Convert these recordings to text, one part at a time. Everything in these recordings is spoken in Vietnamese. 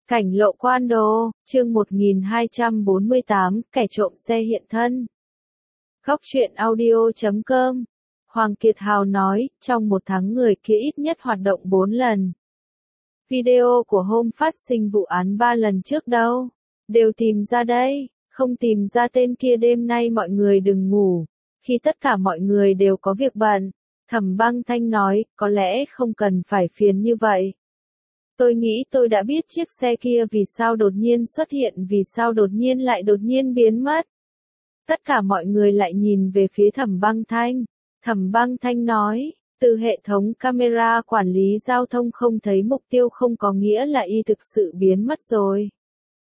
Cảnh lộ Quan Đô, chương 1248, kẻ trộm xe hiện thân. Góc truyện audio.com. Hoàng Kiệt Hào nói, trong một tháng người kia ít nhất hoạt động 4 lần. Video của hôm phát sinh vụ án 3 lần trước đâu. Đều tìm ra đây, không tìm ra tên kia đêm nay mọi người đừng ngủ. Khi tất cả mọi người đều có việc bận, Thẩm Băng Thanh nói, có lẽ không cần phải phiền như vậy. Tôi nghĩ tôi đã biết chiếc xe kia vì sao đột nhiên xuất hiện, vì sao đột nhiên biến mất. Tất cả mọi người lại nhìn về phía Thẩm Băng Thanh. Thẩm Băng Thanh nói, từ hệ thống camera quản lý giao thông không thấy mục tiêu không có nghĩa là y thực sự biến mất rồi.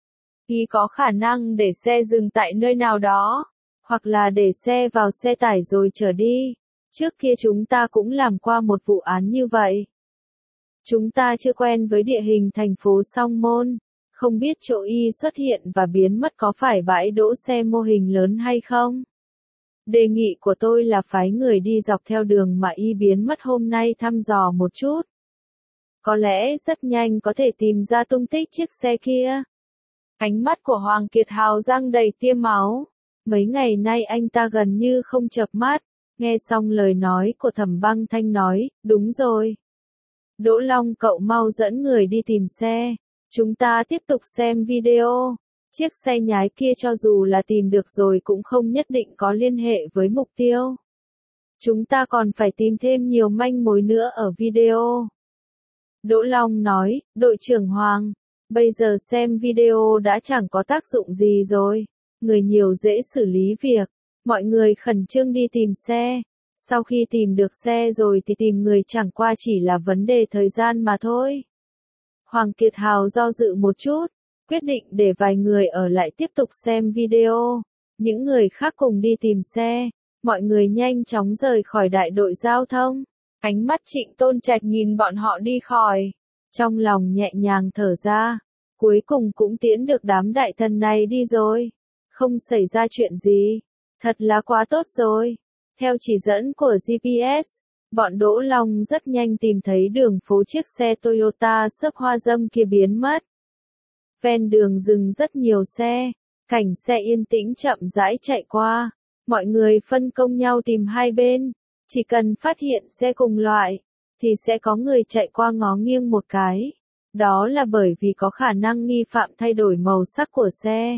Y có khả năng để xe dừng tại nơi nào đó, hoặc là để xe vào xe tải rồi chở đi. Trước kia chúng ta cũng làm qua một vụ án như vậy. Chúng ta chưa quen với địa hình thành phố Song Môn, không biết chỗ y xuất hiện và biến mất có phải bãi đỗ xe mô hình lớn hay không. Đề nghị của tôi là phái người đi dọc theo đường mà y biến mất hôm nay thăm dò một chút. Có lẽ rất nhanh có thể tìm ra tung tích chiếc xe kia. Ánh mắt của Hoàng Kiệt Hào răng đầy tia máu. Mấy ngày nay anh ta gần như không chợp mắt. Nghe xong lời nói của Thẩm Băng Thanh nói, đúng rồi. Đỗ Long cậu mau dẫn người đi tìm xe. Chúng ta tiếp tục xem video. Chiếc xe nhái kia cho dù là tìm được rồi cũng không nhất định có liên hệ với mục tiêu. Chúng ta còn phải tìm thêm nhiều manh mối nữa ở video. Đỗ Long nói, đội trưởng Hoàng, bây giờ xem video đã chẳng có tác dụng gì rồi. Người nhiều dễ xử lý việc. Mọi người khẩn trương đi tìm xe. Sau khi tìm được xe rồi thì tìm người chẳng qua chỉ là vấn đề thời gian mà thôi. Hoàng Kiệt Hào do dự một chút, quyết định để vài người ở lại tiếp tục xem video. Những người khác cùng đi tìm xe. Mọi người nhanh chóng rời khỏi đại đội giao thông. Ánh mắt Trịnh Tôn Trạch nhìn bọn họ đi khỏi. Trong lòng nhẹ nhàng thở ra. Cuối cùng cũng tiễn được đám đại thần này đi rồi. Không xảy ra chuyện gì. Thật là quá tốt rồi. Theo chỉ dẫn của GPS, bọn Đỗ Long rất nhanh tìm thấy đường phố chiếc xe Toyota xấp hoa dâm kia biến mất. Ven đường dừng rất nhiều xe, cảnh xe yên tĩnh chậm rãi chạy qua. Mọi người phân công nhau tìm hai bên, chỉ cần phát hiện xe cùng loại, thì sẽ có người chạy qua ngó nghiêng một cái. Đó là bởi vì có khả năng nghi phạm thay đổi màu sắc của xe.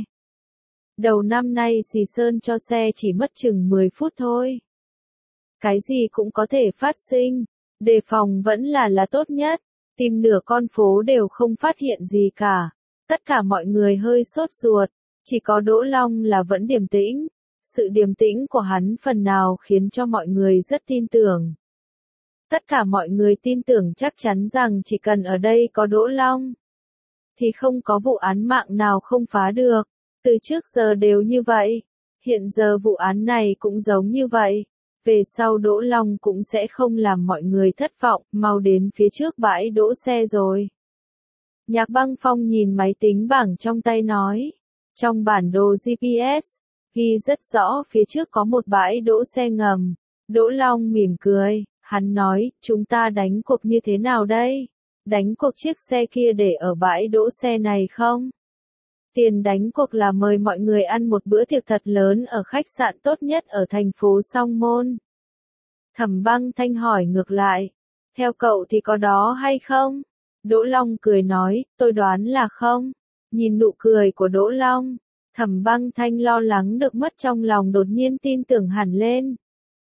Đầu năm nay xì sơn cho xe chỉ mất chừng 10 phút thôi. Cái gì cũng có thể phát sinh, đề phòng vẫn là tốt nhất. Tìm nửa con phố đều không phát hiện gì cả. Tất cả mọi người hơi sốt ruột, chỉ có Đỗ Long là vẫn điềm tĩnh. Sự điềm tĩnh của hắn phần nào khiến cho mọi người rất tin tưởng. Tất cả mọi người tin tưởng chắc chắn rằng chỉ cần ở đây có Đỗ Long, thì không có vụ án mạng nào không phá được. Từ trước giờ đều như vậy, hiện giờ vụ án này cũng giống như vậy. Về sau Đỗ Long cũng sẽ không làm mọi người thất vọng, mau đến phía trước bãi đỗ xe rồi. Nhạc Băng Phong nhìn máy tính bảng trong tay nói. Trong bản đồ GPS, ghi rất rõ phía trước có một bãi đỗ xe ngầm. Đỗ Long mỉm cười, hắn nói, chúng ta đánh cuộc như thế nào đây? Đánh cuộc chiếc xe kia để ở bãi đỗ xe này không? Tiền đánh cuộc là mời mọi người ăn một bữa tiệc thật lớn ở khách sạn tốt nhất ở thành phố Song Môn. Thẩm Băng Thanh hỏi ngược lại, theo cậu thì có đó hay không? Đỗ Long cười nói, tôi đoán là không. Nhìn nụ cười của Đỗ Long, Thẩm Băng Thanh lo lắng được mất trong lòng đột nhiên tin tưởng hẳn lên.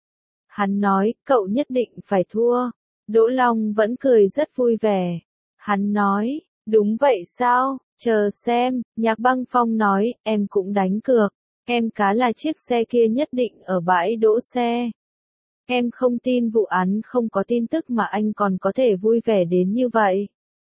Hắn nói, cậu nhất định phải thua. Đỗ Long vẫn cười rất vui vẻ. Hắn nói, đúng vậy sao? Chờ xem, Nhạc Băng Phong nói, em cũng đánh cược. Em cá là chiếc xe kia nhất định ở bãi đỗ xe. Em không tin vụ án không có tin tức mà anh còn có thể vui vẻ đến như vậy.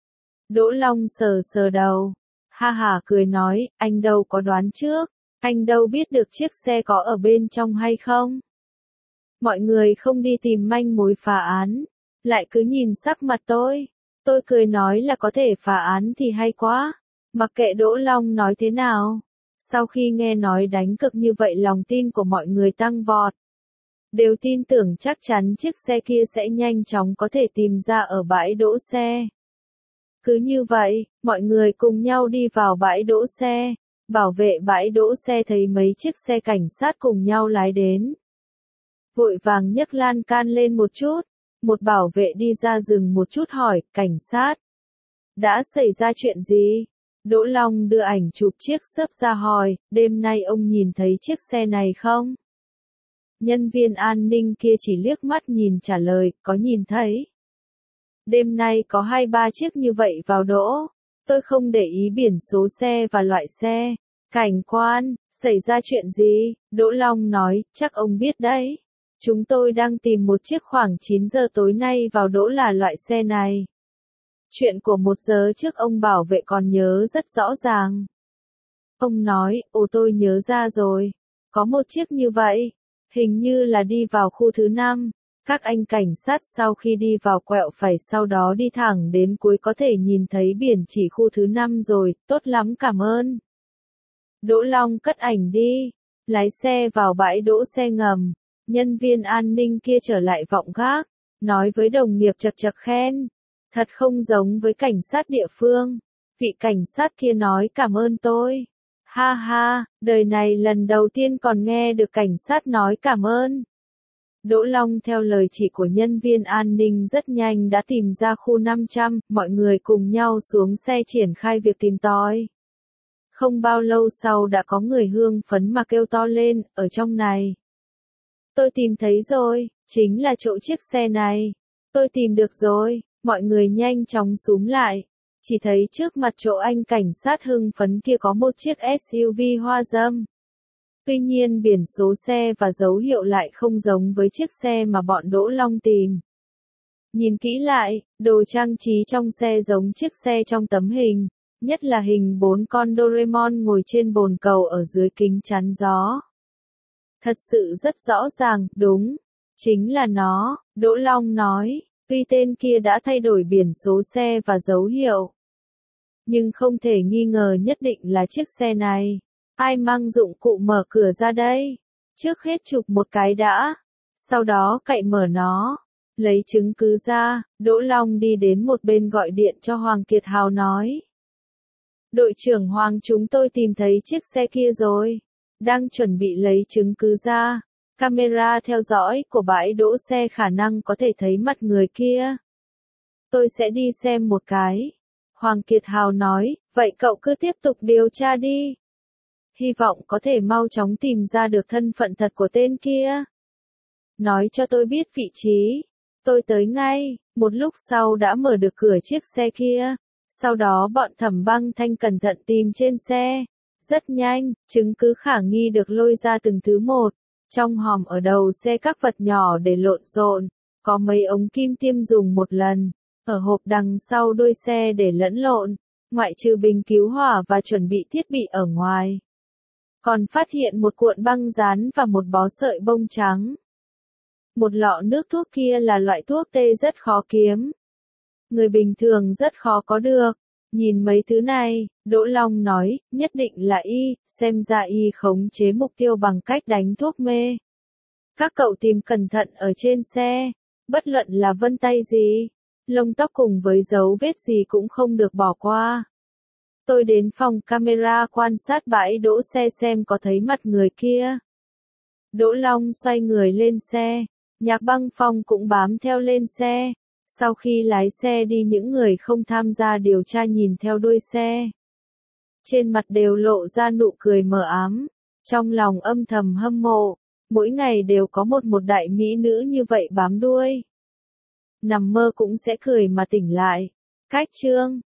Đỗ Long sờ sờ đầu. Ha ha cười nói, anh đâu có đoán trước. Anh đâu biết được chiếc xe có ở bên trong hay không. Mọi người không đi tìm manh mối phá án. Lại cứ nhìn sắc mặt tôi. Tôi cười nói là có thể phá án thì hay quá. Mặc kệ Đỗ Long nói thế nào. Sau khi nghe nói đánh cược như vậy lòng tin của mọi người tăng vọt. Đều tin tưởng chắc chắn chiếc xe kia sẽ nhanh chóng có thể tìm ra ở bãi đỗ xe. Cứ như vậy, mọi người cùng nhau đi vào bãi đỗ xe. Bảo vệ bãi đỗ xe thấy mấy chiếc xe cảnh sát cùng nhau lái đến. Vội vàng nhấc lan can lên một chút. Một bảo vệ đi ra dừng một chút hỏi, cảnh sát. Đã xảy ra chuyện gì? Đỗ Long đưa ảnh chụp chiếc xốp ra hỏi, đêm nay ông nhìn thấy chiếc xe này không? Nhân viên an ninh kia chỉ liếc mắt nhìn trả lời, có nhìn thấy. Đêm nay có 2-3 chiếc như vậy vào đỗ. Tôi không để ý biển số xe và loại xe. Cảnh quan, xảy ra chuyện gì? Đỗ Long nói, chắc ông biết đấy. Chúng tôi đang tìm một chiếc khoảng 9 giờ tối nay vào đỗ là loại xe này. Chuyện của 1 giờ trước ông bảo vệ còn nhớ rất rõ ràng. Ông nói, ồ tôi nhớ ra rồi. Có một chiếc như vậy. Hình như là đi vào khu thứ 5. Các anh cảnh sát sau khi đi vào quẹo phải sau đó đi thẳng đến cuối có thể nhìn thấy biển chỉ khu thứ 5 rồi, tốt lắm cảm ơn. Đỗ Long cất ảnh đi. Lái xe vào bãi đỗ xe ngầm. Nhân viên an ninh kia trở lại vọng gác. Nói với đồng nghiệp chật chật khen. Thật không giống với cảnh sát địa phương. Vị cảnh sát kia nói cảm ơn tôi. Ha ha, đời này lần đầu tiên còn nghe được cảnh sát nói cảm ơn. Đỗ Long theo lời chỉ của nhân viên an ninh rất nhanh đã tìm ra khu 500, mọi người cùng nhau xuống xe triển khai việc tìm tòi. Không bao lâu sau đã có người hương phấn mà kêu to lên, ở trong này. Tôi tìm thấy rồi, chính là chỗ chiếc xe này. Tôi tìm được rồi, mọi người nhanh chóng xúm lại. Chỉ thấy trước mặt chỗ anh cảnh sát hưng phấn kia có một chiếc SUV hoa râm. Tuy nhiên biển số xe và dấu hiệu lại không giống với chiếc xe mà bọn Đỗ Long tìm. Nhìn kỹ lại, đồ trang trí trong xe giống chiếc xe trong tấm hình, nhất là hình 4 con Doraemon ngồi trên bồn cầu ở dưới kính chắn gió. Thật sự rất rõ ràng, đúng, chính là nó, Đỗ Long nói, tuy tên kia đã thay đổi biển số xe và dấu hiệu. Nhưng không thể nghi ngờ nhất định là chiếc xe này. Ai mang dụng cụ mở cửa ra đây? Trước hết chụp một cái đã. Sau đó cậy mở nó. Lấy chứng cứ ra, Đỗ Long đi đến một bên gọi điện cho Hoàng Kiệt Hào nói. Đội trưởng Hoàng chúng tôi tìm thấy chiếc xe kia rồi. Đang chuẩn bị lấy chứng cứ ra. Camera theo dõi của bãi đỗ xe khả năng có thể thấy mặt người kia. Tôi sẽ đi xem một cái. Hoàng Kiệt Hào nói, vậy cậu cứ tiếp tục điều tra đi. Hy vọng có thể mau chóng tìm ra được thân phận thật của tên kia. Nói cho tôi biết vị trí. Tôi tới ngay, một lúc sau đã mở được cửa chiếc xe kia. Sau đó bọn Thẩm Băng Thanh cẩn thận tìm trên xe. Rất nhanh, chứng cứ khả nghi được lôi ra từng thứ một. Trong hòm ở đầu xe các vật nhỏ để lộn xộn, có mấy ống kim tiêm dùng một lần. Ở hộp đằng sau đuôi xe để lẫn lộn, ngoại trừ bình cứu hỏa và chuẩn bị thiết bị ở ngoài. Còn phát hiện một cuộn băng dán và một bó sợi bông trắng. Một lọ nước thuốc kia là loại thuốc tê rất khó kiếm. Người bình thường rất khó có được. Nhìn mấy thứ này, Đỗ Long nói, nhất định là y, xem ra y khống chế mục tiêu bằng cách đánh thuốc mê. Các cậu tìm cẩn thận ở trên xe, bất luận là vân tay gì, lông tóc cùng với dấu vết gì cũng không được bỏ qua. Tôi đến phòng camera quan sát bãi đỗ xe xem có thấy mặt người kia. Đỗ Long xoay người lên xe, Nhạc Băng Phong cũng bám theo lên xe. Sau khi lái xe đi những người không tham gia điều tra nhìn theo đuôi xe. Trên mặt đều lộ ra nụ cười mờ ám, trong lòng âm thầm hâm mộ, mỗi ngày đều có một đại mỹ nữ như vậy bám đuôi. Nằm mơ cũng sẽ cười mà tỉnh lại. Cách chương